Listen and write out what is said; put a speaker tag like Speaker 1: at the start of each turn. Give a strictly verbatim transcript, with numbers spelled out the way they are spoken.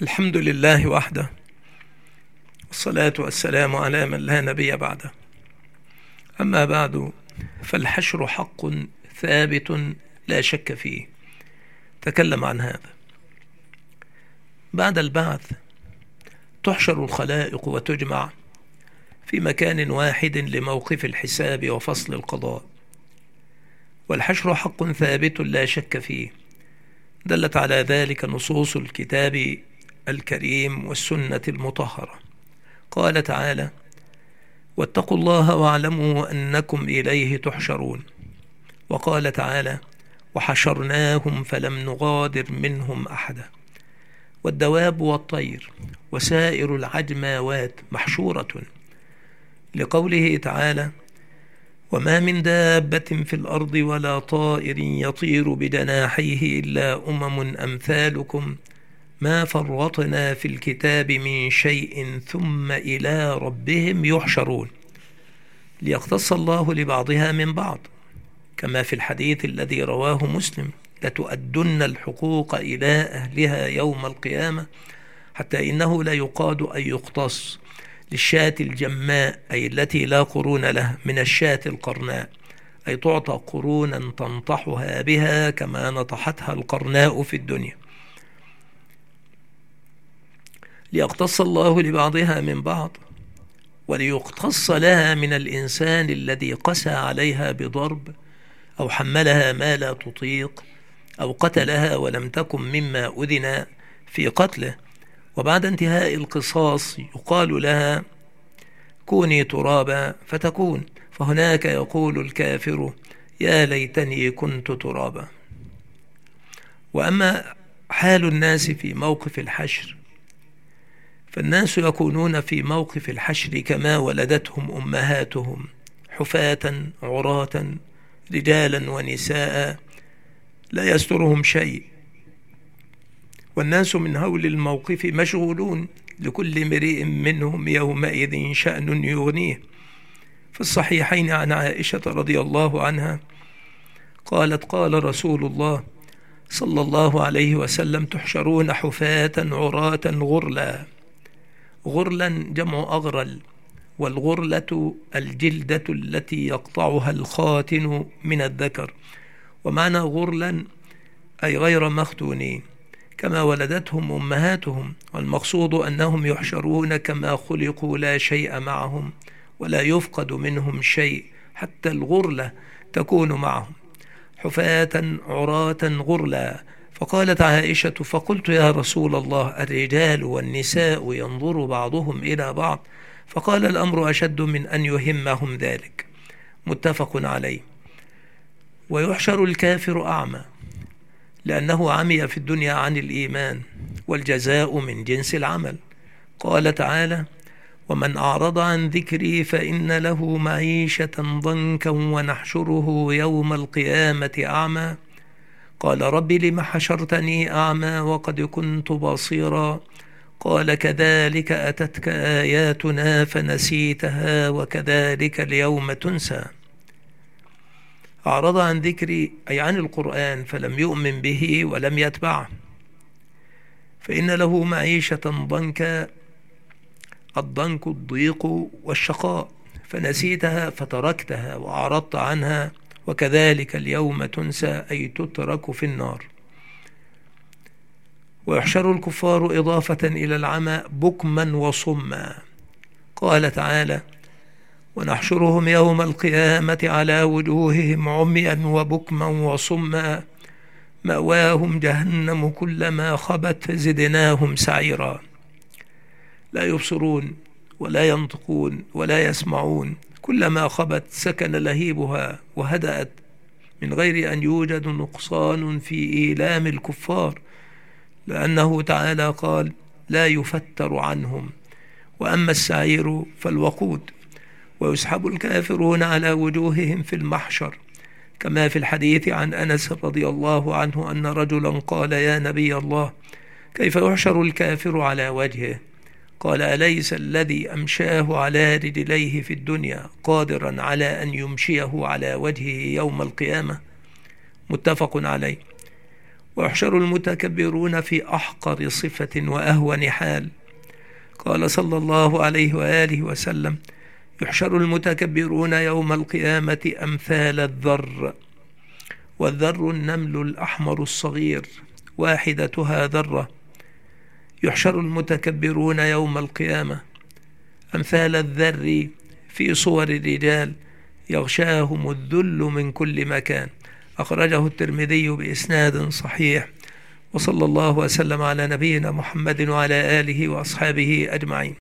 Speaker 1: الحمد لله وحده، والصلاة والسلام على من لا نبي بعده. أما بعد، فالحشر حق ثابت لا شك فيه. تكلم عن هذا. بعد البعث تحشر الخلائق وتجمع في مكان واحد لموقف الحساب وفصل القضاء، والحشر حق ثابت لا شك فيه. دلت على ذلك نصوص الكتاب الكريم والسنة المطهرة. قال تعالى: واتقوا الله واعلموا أنكم إليه تحشرون. وقال تعالى: وحشرناهم فلم نغادر منهم أحدا. والدواب والطير وسائر العجماوات محشورة، لقوله تعالى: وما من دابة في الأرض ولا طائر يطير بجناحيه إلا أمم أمثالكم ما فرطنا في الكتاب من شيء ثم إلى ربهم يحشرون، ليقتص الله لبعضها من بعض، كما في الحديث الذي رواه مسلم: لتؤدن الحقوق إلى أهلها يوم القيامة، حتى إنه لا يقاد أن يقتص للشاة الجماء، أي التي لا قرون لها، من الشاة القرناء، أي تعطى قرونا تنطحها بها كما نطحتها القرناء في الدنيا. ليقتص الله لبعضها من بعض، وليقتص لها من الإنسان الذي قسى عليها بضرب، أو حملها ما لا تطيق، أو قتلها ولم تكن مما أذن في قتله. وبعد انتهاء القصاص يقال لها: كوني ترابا فتكون. فهناك يقول الكافر: يا ليتني كنت ترابا. وأما حال الناس في موقف الحشر، فالناس يكونون في موقف الحشر كما ولدتهم أمهاتهم، حفاة عراة رجالا ونساء لا يسترهم شيء، والناس من هول الموقف مشغولون، لكل امرئ منهم يومئذ شأن يغنيه. في الصحيحين عن عائشة رضي الله عنها قالت: قال رسول الله صلى الله عليه وسلم: تحشرون حفاة عراة غرلا. غرلا جمع أغرل، والغرلة الجلدة التي يقطعها الخاتن من الذكر، ومعنى غرلا أي غير مختونين، كما ولدتهم أمهاتهم. والمقصود أنهم يحشرون كما خلقوا لا شيء معهم ولا يفقد منهم شيء، حتى الغرلة تكون معهم، حفاة عراة غرلا. فقالت عائشة: فقلت يا رسول الله، الرجال والنساء ينظر بعضهم إلى بعض؟ فقال: الأمر أشد من أن يهمهم ذلك. متفق عليه. ويحشر الكافر أعمى، لأنه عمي في الدنيا عن الإيمان، والجزاء من جنس العمل. قال تعالى: ومن أعرض عن ذكري فإن له معيشة ضنكا ونحشره يوم القيامة أعمى. قال: رب لم حشرتني أعمى وقد كنت بصيرا. قال: كذلك أتتك آياتنا فنسيتها وكذلك اليوم تنسى. أعرض عن ذكري أي عن القرآن، فلم يؤمن به ولم يتبعه، فإن له معيشة ضنكا، الضنك الضيق والشقاء، فنسيتها فتركتها وأعرضت عنها، وكذلك اليوم تنسى أي تترك في النار. ويحشر الكفار إضافة إلى العمى بكما وصما. قال تعالى: ونحشرهم يوم القيامة على وجوههم عميا وبكما وصما مأواهم جهنم كلما خبت زدناهم سعيرا. لا يبصرون ولا ينطقون ولا يسمعون، كلما خبت سكن لهيبها وهدأت، من غير أن يوجد نقصان في إيلام الكفار، لأنه تعالى قال: لا يفتر عنهم. وأما السعير فالوقود. ويسحب الكافرون على وجوههم في المحشر، كما في الحديث عن أنس رضي الله عنه أن رجلا قال: يا نبي الله، كيف يحشر الكافر على وجهه؟ قال: أليس الذي أمشاه على رجليه في الدنيا قادرا على أن يمشيه على وجهه يوم القيامة؟ متفق عليه. ويحشر المتكبرون في أحقر صفة وأهون حال. قال صلى الله عليه وآله وسلم: يحشر المتكبرون يوم القيامة أمثال الذر، والذر النمل الأحمر الصغير واحدتها ذرة. يحشر المتكبرون يوم القيامة أمثال الذر في صور الرجال يغشاهم الذل من كل مكان. أخرجه الترمذي بإسناد صحيح. وصلى الله وسلم على نبينا محمد وعلى آله وأصحابه أجمعين.